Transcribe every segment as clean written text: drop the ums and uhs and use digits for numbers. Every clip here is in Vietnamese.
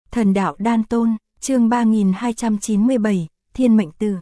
Thần đạo đan tôn, chương 3297, Thiên mệnh từ.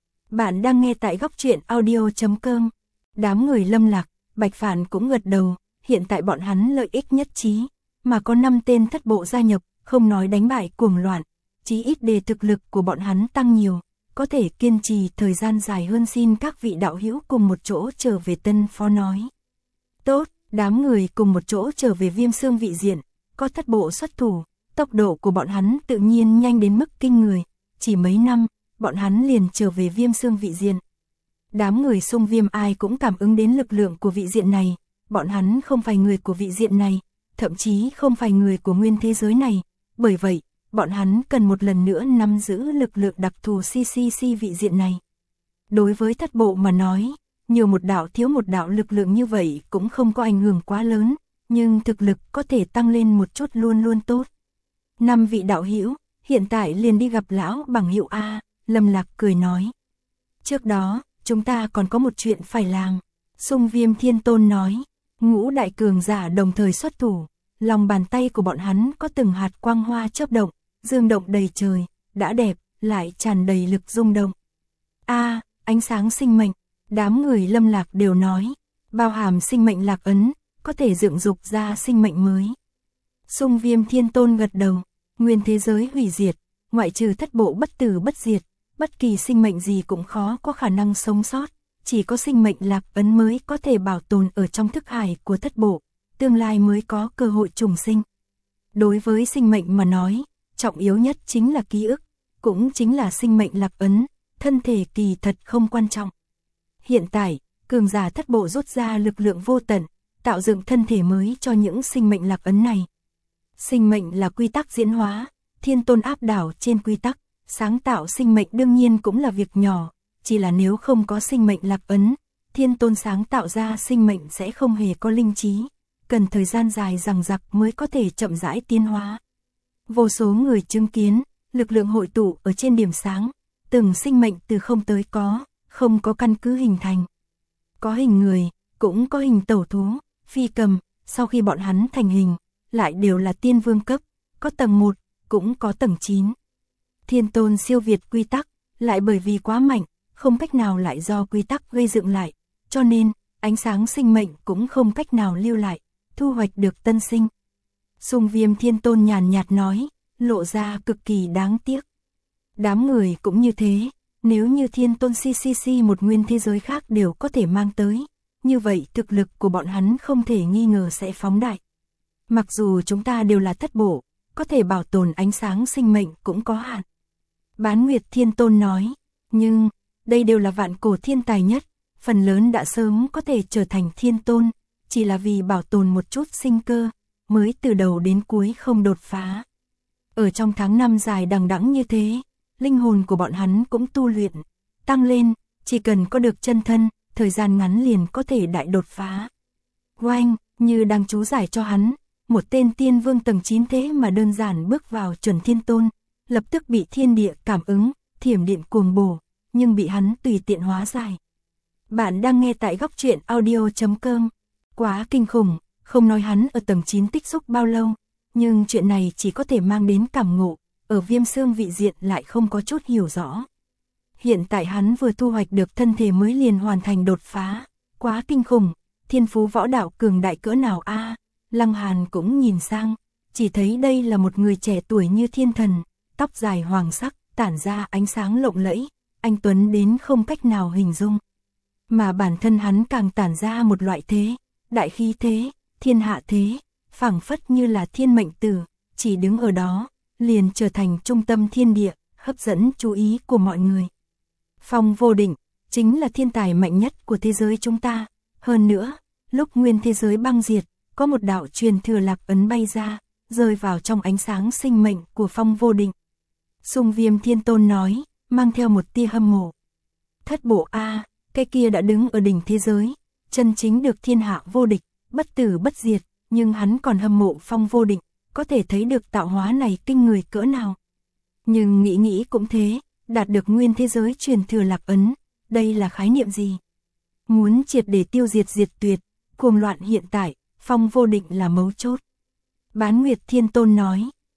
Bạn đang nghe tại góc truyện audio.com. Đám người Lâm Lạc, Bạch Phản cũng gật đầu, hiện tại bọn hắn lợi ích nhất trí, mà có 5 tên thất bộ gia nhập, không nói đánh bại cuồng loạn, chí ít để thực lực của bọn hắn tăng nhiều, có thể kiên trì thời gian dài hơn. Xin các vị đạo hữu cùng một chỗ trở về Tân Phó nói. Tốt, đám người cùng một chỗ trở về Viêm Xương vị diện, có thất bộ xuất thủ, tốc độ của bọn hắn tự nhiên nhanh đến mức kinh người, chỉ mấy năm, bọn hắn liền trở về Viêm Xương vị diện. Đám người Xung Viêm ai cũng cảm ứng đến lực lượng của vị diện này, bọn hắn không phải người của vị diện này, thậm chí không phải người của nguyên thế giới này, bởi vậy, bọn hắn cần một lần nữa nắm giữ lực lượng đặc thù CCC vị diện này. Đối với thất bộ mà nói, nhiều một đạo thiếu một đạo lực lượng như vậy cũng không có ảnh hưởng quá lớn, nhưng thực lực có thể tăng lên một chút luôn luôn tốt. 5 vị đạo hữu, hiện tại liền đi gặp lão bằng hữu A, Lâm Lạc cười nói. Trước đó, chúng ta còn có một chuyện phải làm. Xung Viêm Thiên Tôn nói, ngũ đại cường giả đồng thời xuất thủ, lòng bàn tay của bọn hắn có từng hạt quang hoa chớp động, dương động đầy trời, đã đẹp, lại tràn đầy lực rung động. A, ánh sáng sinh mệnh, đám người Lâm Lạc đều nói, bao hàm sinh mệnh lạc ấn, có thể dựng dục ra sinh mệnh mới. Xung Viêm Thiên Tôn gật đầu, nguyên thế giới hủy diệt, ngoại trừ thất bộ bất tử bất diệt, bất kỳ sinh mệnh gì cũng khó có khả năng sống sót, chỉ có sinh mệnh lạc ấn mới có thể bảo tồn ở trong thức hải của thất bộ, tương lai mới có cơ hội trùng sinh. Đối với sinh mệnh mà nói, trọng yếu nhất chính là ký ức, cũng chính là sinh mệnh lạc ấn, thân thể kỳ thật không quan trọng. Hiện tại, cường giả thất bộ rút ra lực lượng vô tận, tạo dựng thân thể mới cho những sinh mệnh lạc ấn này. Sinh mệnh là quy tắc diễn hóa, Thiên Tôn áp đảo trên quy tắc, sáng tạo sinh mệnh đương nhiên cũng là việc nhỏ, chỉ là nếu không có sinh mệnh lạc ấn, Thiên Tôn sáng tạo ra sinh mệnh sẽ không hề có linh trí, cần thời gian dài dằng dặc mới có thể chậm rãi tiến hóa. Vô số người chứng kiến, lực lượng hội tụ ở trên điểm sáng, từng sinh mệnh từ không tới có, không có căn cứ hình thành. Có hình người, cũng có hình tẩu thú, phi cầm, sau khi bọn hắn thành hình, lại đều là tiên vương cấp, có tầng 1, cũng có tầng 9. Thiên Tôn siêu việt quy tắc, lại bởi vì quá mạnh, không cách nào lại do quy tắc gây dựng lại, cho nên, ánh sáng sinh mệnh cũng không cách nào lưu lại, thu hoạch được tân sinh. Xung Viêm Thiên Tôn nhàn nhạt nói, lộ ra cực kỳ đáng tiếc. Đám người cũng như thế, nếu như Thiên Tôn CCC một nguyên thế giới khác đều có thể mang tới, như vậy thực lực của bọn hắn không thể nghi ngờ sẽ phóng đại. Mặc dù chúng ta đều là thất bộ, có thể bảo tồn ánh sáng sinh mệnh cũng có hạn. Bán Nguyệt Thiên Tôn nói, nhưng, đây đều là vạn cổ thiên tài nhất, phần lớn đã sớm có thể trở thành Thiên Tôn, chỉ là vì bảo tồn một chút sinh cơ, mới từ đầu đến cuối không đột phá. Ở trong tháng 5 dài đằng đẵng như thế, linh hồn của bọn hắn cũng tu luyện, tăng lên, chỉ cần có được chân thân, thời gian ngắn liền có thể đại đột phá. Oanh, như đang chú giải cho hắn, một tên tiên vương tầng 9 thế mà đơn giản bước vào chuẩn Thiên Tôn, lập tức bị thiên địa cảm ứng, thiểm điện cuồng bổ, nhưng bị hắn tùy tiện hóa giải. Bạn đang nghe tại góc truyện audio.com. Quá kinh khủng, không nói hắn ở tầng 9 tích xúc bao lâu, nhưng chuyện này chỉ có thể mang đến cảm ngộ, ở Viêm Xương vị diện lại không có chút hiểu rõ. Hiện tại hắn vừa thu hoạch được thân thể mới liền hoàn thành đột phá, quá kinh khủng, thiên phú võ đạo cường đại cỡ nào a? Lăng Hàn cũng nhìn sang, chỉ thấy đây là một người trẻ tuổi như thiên thần, tóc dài hoàng sắc, tản ra ánh sáng lộng lẫy, anh tuấn đến không cách nào hình dung. Mà bản thân hắn càng tản ra một loại thế, đại khí thế, thiên hạ thế, phảng phất như là thiên mệnh tử, chỉ đứng ở đó, liền trở thành trung tâm thiên địa, hấp dẫn chú ý của mọi người. Phong Vô Định, chính là thiên tài mạnh nhất của thế giới chúng ta, hơn nữa, lúc nguyên thế giới băng diệt, có một đạo truyền thừa lạc ấn bay ra, rơi vào trong ánh sáng sinh mệnh của Phong Vô Định. Xung Viêm Thiên Tôn nói, mang theo một tia hâm mộ. Thất bộ A, cái kia đã đứng ở đỉnh thế giới, chân chính được thiên hạ vô địch, bất tử bất diệt, nhưng hắn còn hâm mộ Phong Vô Định, có thể thấy được tạo hóa này kinh người cỡ nào. Nhưng nghĩ cũng thế, đạt được nguyên thế giới truyền thừa lạc ấn, đây là khái niệm gì? Muốn triệt để tiêu diệt diệt tuyệt, cuồng loạn hiện tại, Phong Vô Định là mấu chốt. Bán Nguyệt Thiên Tôn nói,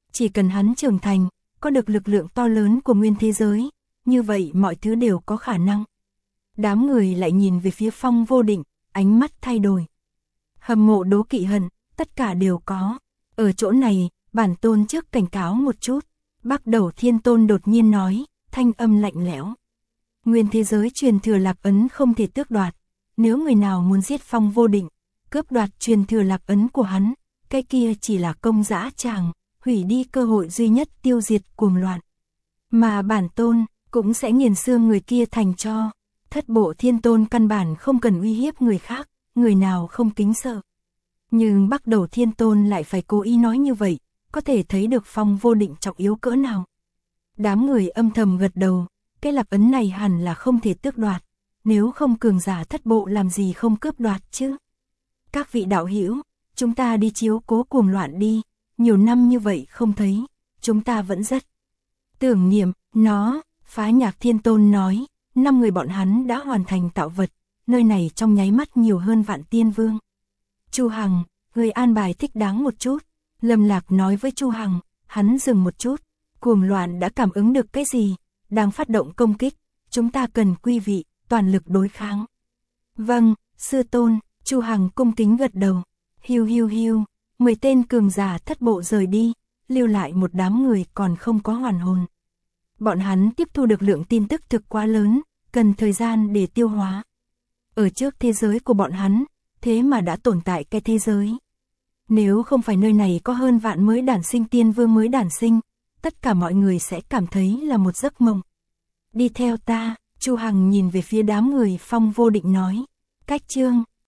Chỉ cần hắn trưởng thành, có được lực lượng to lớn của nguyên thế giới, như vậy mọi thứ đều có khả năng. Đám người lại nhìn về phía Phong Vô Định, ánh mắt thay đổi. Hâm mộ đố kỵ hận, tất cả đều có. Ở chỗ này, bản tôn trước cảnh cáo một chút. Bắc Đầu Thiên Tôn đột nhiên nói, thanh âm lạnh lẽo. Nguyên thế giới truyền thừa lạc ấn không thể tước đoạt. Nếu người nào muốn giết Phong Vô Định, cướp đoạt truyền thừa lạc ấn của hắn, cái kia chỉ là công dã tràng, hủy đi cơ hội duy nhất tiêu diệt cuồng loạn. Mà bản tôn cũng sẽ nghiền xương người kia thành tro. Thất Bộ Thiên Tôn căn bản không cần uy hiếp người khác, người nào không kính sợ. Nhưng Bắc Đầu Thiên Tôn lại phải cố ý nói như vậy, có thể thấy được Phong Vô Định trọng yếu cỡ nào. Đám người âm thầm gật đầu, cái lạc ấn này hẳn là không thể tước đoạt, nếu không cường giả Thất Bộ làm gì không cướp đoạt chứ. Các vị đạo hữu, chúng ta đi chiếu cố cuồng loạn đi, nhiều năm như vậy không thấy, chúng ta vẫn rất tưởng niệm nó. Phá Nhạc Thiên Tôn nói, 5 người bọn hắn đã hoàn thành tạo vật, nơi này trong nháy mắt nhiều hơn Vạn Tiên Vương. Chu Hằng, người an bài thích đáng một chút. Lâm Lạc nói với Chu Hằng, hắn dừng một chút. Cuồng loạn đã cảm ứng được cái gì, đang phát động công kích, chúng ta cần quy vị, toàn lực đối kháng. Vâng, sư tôn. Chu Hằng cung kính gật đầu. Hiu hiu hiu, 10 tên cường giả Thất Bộ rời đi, lưu lại một đám người còn không có hoàn hồn. Bọn hắn tiếp thu được lượng tin tức thực quá lớn, cần thời gian để tiêu hóa. Ở trước thế giới của bọn hắn, thế mà đã tồn tại cái thế giới. Nếu không phải nơi này có hơn vạn mới đản sinh tiên vương mới đản sinh, tất cả mọi người sẽ cảm thấy là một giấc mộng. Đi theo ta, Chu Hằng nhìn về phía đám người Phong Vô Định nói. Cách chương